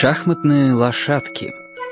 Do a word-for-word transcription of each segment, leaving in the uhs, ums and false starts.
Шахматные лошадки.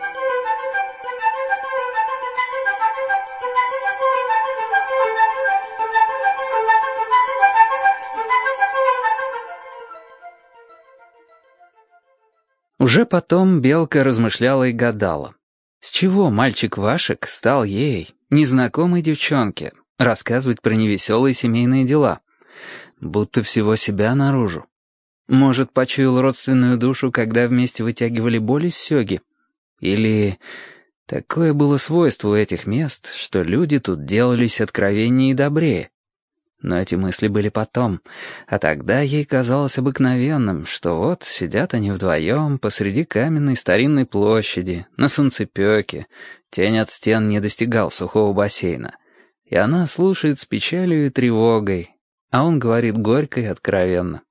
Уже потом Белка размышляла и гадала. С чего мальчик Вашек стал ей, незнакомой девчонке, рассказывать про невеселые семейные дела? Будто всего себя наружу. Может, почуял родственную душу, когда вместе вытягивали боль из сёги? Или такое было свойство у этих мест, что люди тут делались откровеннее и добрее? Но эти мысли были потом, а тогда ей казалось обыкновенным, что вот сидят они вдвоем посреди каменной старинной площади, на солнцепёке, тень от стен не достигал сухого бассейна, и она слушает с печалью и тревогой, а он говорит горько и откровенно.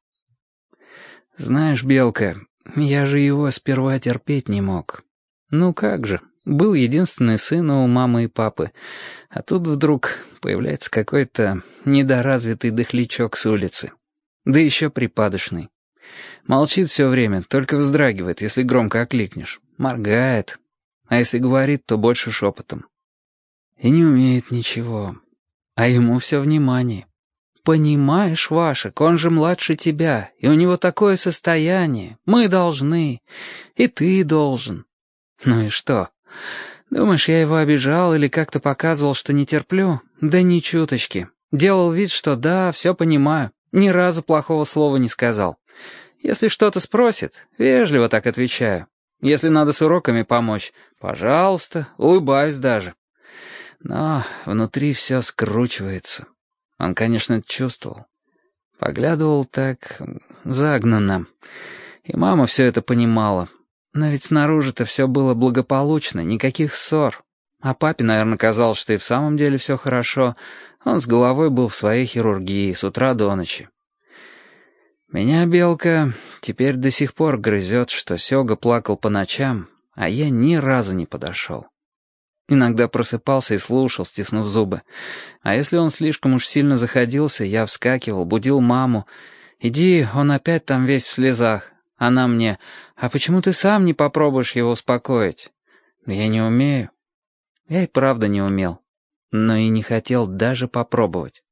«Знаешь, Белка, я же его сперва терпеть не мог. Ну как же, был единственный сын у мамы и папы, а тут вдруг появляется какой-то недоразвитый дохлячок с улицы. Да еще припадочный. Молчит все время, только вздрагивает, если громко окликнешь. Моргает. А если говорит, то больше шепотом. И не умеет ничего. А ему все внимание. Понимаешь, Вашек, он же младше тебя, и у него такое состояние. Мы должны. И ты должен. Ну и что? Думаешь, я его обижал или как-то показывал, что не терплю? Да ни чуточки. Делал вид, что да, все понимаю. Ни разу плохого слова не сказал. Если что-то спросит, вежливо так отвечаю. Если надо с уроками помочь, пожалуйста, улыбаюсь даже. Но внутри все скручивается. Он, конечно, это чувствовал. Поглядывал так загнанно. И мама все это понимала. Но ведь снаружи-то все было благополучно, никаких ссор. А папе, наверное, казалось, что и в самом деле все хорошо. Он с головой был в своей хирургии с утра до ночи. Меня, Белка, теперь до сих пор грызет, что Сёга плакал по ночам, а я ни разу не подошел. Иногда просыпался и слушал, стиснув зубы. А если он слишком уж сильно заходился, я вскакивал, будил маму. «Иди, он опять там весь в слезах». Она мне: «А почему ты сам не попробуешь его успокоить?» «Я не умею». Я и правда не умел, но и не хотел даже попробовать.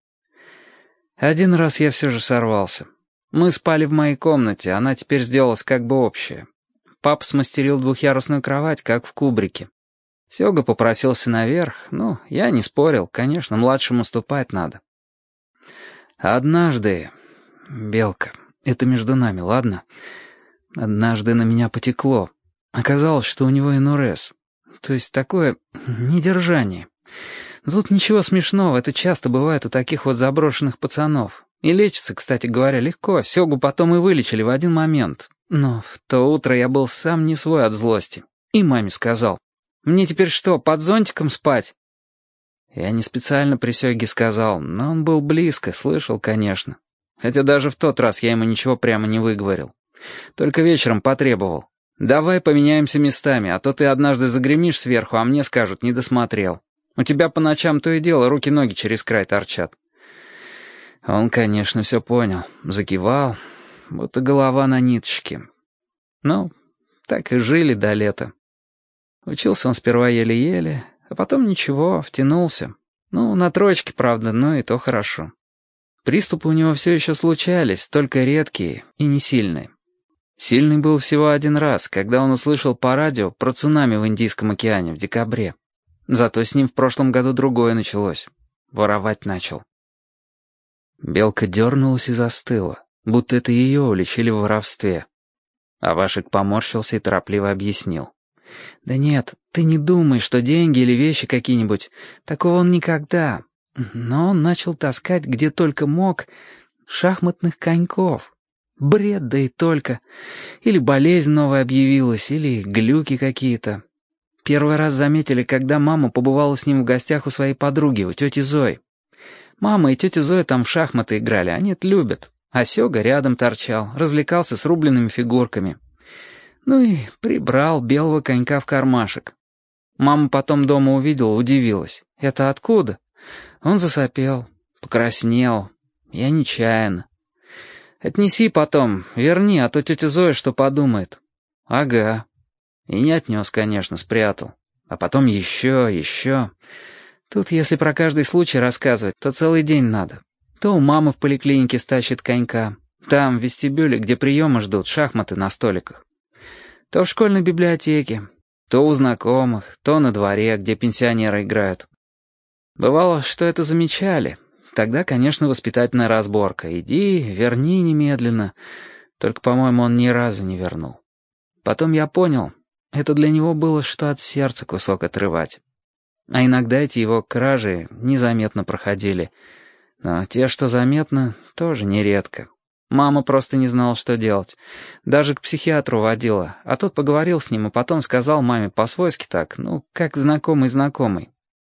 Один раз я все же сорвался. Мы спали в моей комнате, она теперь сделалась как бы общая. Папа смастерил двухъярусную кровать, как в кубрике. Сёга попросился наверх, ну, я не спорил, конечно, младшему ступать надо. Однажды, Белка, это между нами, ладно? Однажды на меня потекло. Оказалось, что у него энурез. То есть такое недержание. Тут ничего смешного, это часто бывает у таких вот заброшенных пацанов. И лечится, кстати говоря, легко. Сёгу потом и вылечили в один момент. Но в то утро я был сам не свой от злости. И маме сказал: «Мне теперь что, под зонтиком спать?» Я не специально при Сёге сказал, но он был близко, слышал, конечно. Хотя даже в тот раз я ему ничего прямо не выговорил. Только вечером потребовал: «Давай поменяемся местами, а то ты однажды загремишь сверху, а мне скажут, не досмотрел. У тебя по ночам то и дело руки-ноги через край торчат». Он, конечно, все понял, закивал, будто голова на ниточке. Ну, так и жили до лета. Учился он сперва еле-еле, а потом ничего, втянулся. Ну, на троечке, правда, но и то хорошо. Приступы у него все еще случались, только редкие и не сильные. Сильный был всего один раз, когда он услышал по радио про цунами в Индийском океане в декабре. Зато с ним в прошлом году другое началось. Воровать начал. Белка дернулась и застыла, будто это ее уличили в воровстве. А Вашек поморщился и торопливо объяснил. «Да нет, ты не думай, что деньги или вещи какие-нибудь. Такого он никогда. Но он начал таскать, где только мог, шахматных коньков. Бред, да и только. Или болезнь новая объявилась, или глюки какие-то. Первый раз заметили, когда мама побывала с ним в гостях у своей подруги, у тети Зои. Мама и тетя Зоя там в шахматы играли, они это любят. А Сёга рядом торчал, развлекался с рубленными фигурками. Ну и прибрал белого конька в кармашек. Мама потом дома увидела, удивилась. «Это откуда?» Он засопел, покраснел. Я нечаянно. «Отнеси потом, верни, а то тетя Зоя что подумает». Ага. И не отнес, конечно, спрятал. А потом еще, еще. Тут, если про каждый случай рассказывать, то целый день надо. То у мамы в поликлинике стащит конька. Там, в вестибюле, где приемы ждут, шахматы на столиках. То в школьной библиотеке, то у знакомых, то на дворе, где пенсионеры играют. Бывало, что это замечали. Тогда, конечно, воспитательная разборка. Иди, верни немедленно. Только, по-моему, он ни разу не вернул. Потом я понял, это для него было что от сердца кусок отрывать. А иногда эти его кражи незаметно проходили. Но те, что заметно, тоже нередко. Мама просто не знала, что делать. Даже к психиатру водила. А тот поговорил с ним и потом сказал маме по-свойски так, ну, как знакомый-знакомый.